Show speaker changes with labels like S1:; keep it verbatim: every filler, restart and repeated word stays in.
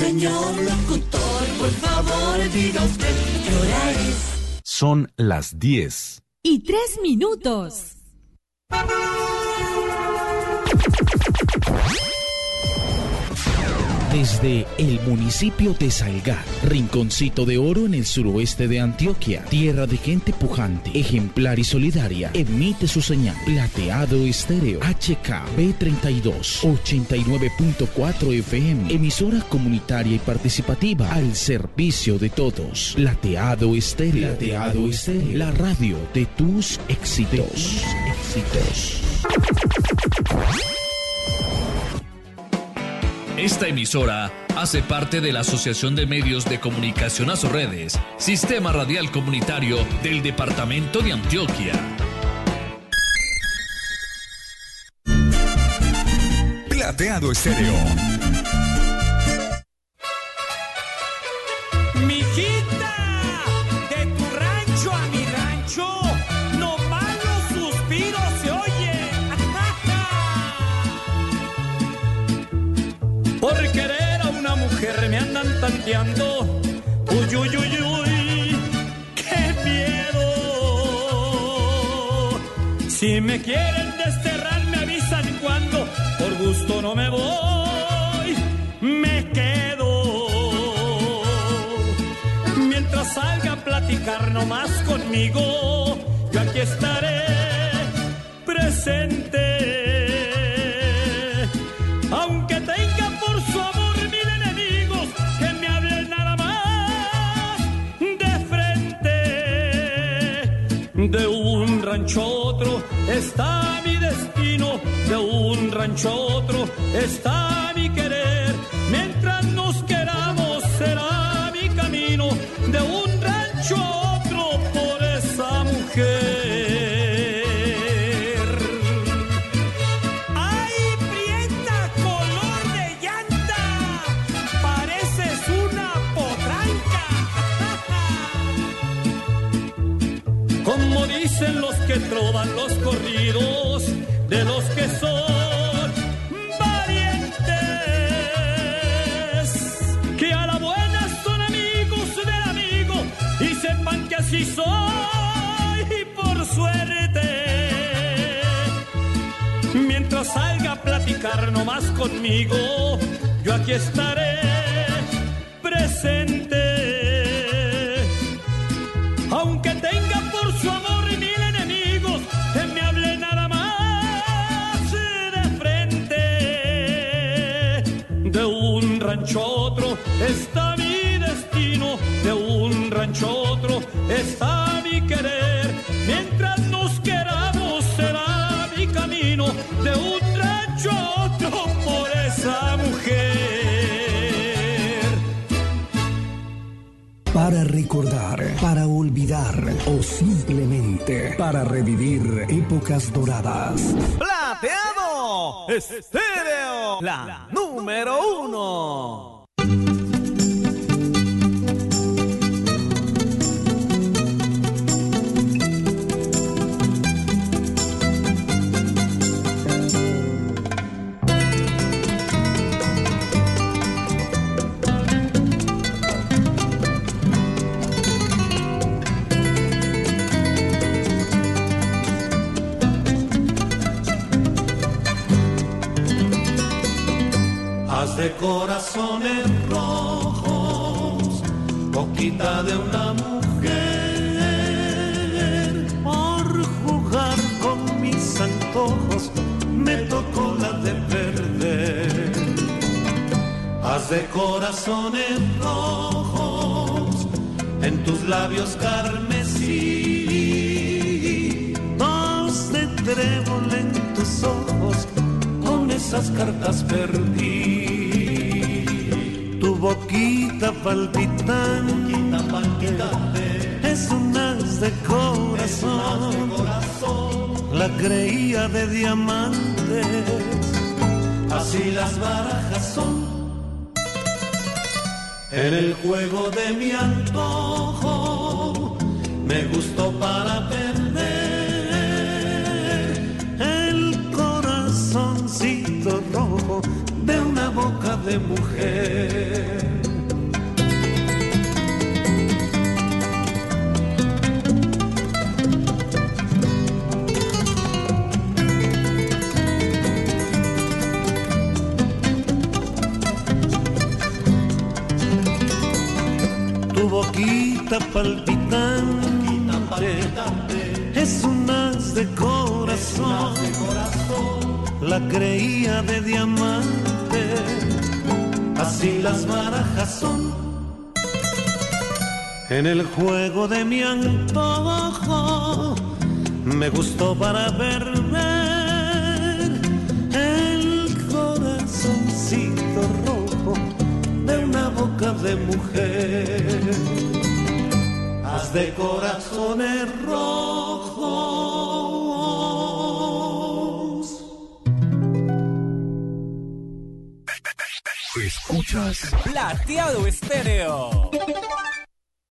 S1: Señor locutor, por favor, diga usted qué hora es.
S2: Son las diez.
S3: Y tres minutos.
S4: Desde el municipio de Salgar, rinconcito de oro en el suroeste de Antioquia, tierra de gente pujante, ejemplar y solidaria, emite su señal Plateado Estéreo H K B treinta y dos, ochenta y nueve punto cuatro F M, emisora comunitaria y participativa al servicio de todos. Plateado Estéreo, Plateado Estéreo, la radio de tus éxitos. De tus éxitos.
S5: Esta emisora hace parte de la Asociación de Medios de Comunicación Asorredes, Sistema Radial Comunitario del Departamento de Antioquia.
S6: Plateado Estéreo.
S7: Mijita, de tu rancho a mi rancho, no más los suspiros se oyen. Por querer a una mujer me andan tanteando. Uy, uy, uy, uy, qué miedo. Si me quieren desterrar me avisan cuando, por gusto no me voy, me quedo. Mientras salga a platicar nomás conmigo, yo aquí estaré presente. Aunque tenga por su amor mil enemigos, que me hablen nada más de frente. De un rancho a otro está mi destino, de un rancho a otro está mi querer. Mientras nos queramos será mi camino, de un rancho a otro por esa mujer. Como dicen los que trovan los corridos, de los que son valientes, que a la buena son amigos del amigo, y sepan que así soy por suerte. Mientras salga a platicar nomás conmigo, yo aquí estaré presente. Aunque tenga por su amor mil enemigos, que me hable nada más de frente. De un rancho a otro está mi destino, de un rancho a otro está mi querer. Mientras nos queramos será mi camino, de un rancho a otro por esa mujer.
S8: Para recordar, para olvidar o simplemente para revivir épocas doradas.
S9: Plateado Estéreo, la número uno.
S10: Haz de corazones rojos, boquita de una mujer. Por jugar con mis antojos, me tocó la de perder. Haz de corazones rojos, en tus labios carmesí. Dos de trébol en tus ojos, con esas cartas perdí. Tu boquita palpitante, boquita palpitante es un haz de corazón, de corazón. La creía de diamantes, así las barajas son. En el juego de mi antojo, me gustó para perder el corazoncito rojo de una boca de mujer. boquita palpitante, es un as de corazón, la creía de diamante, así las barajas son. En el juego de mi antojo me gustó para ver, ver el corazoncito rojo de una boca de mujer. Haz de corazones rojos.
S2: Escuchas
S9: Plateado Estéreo.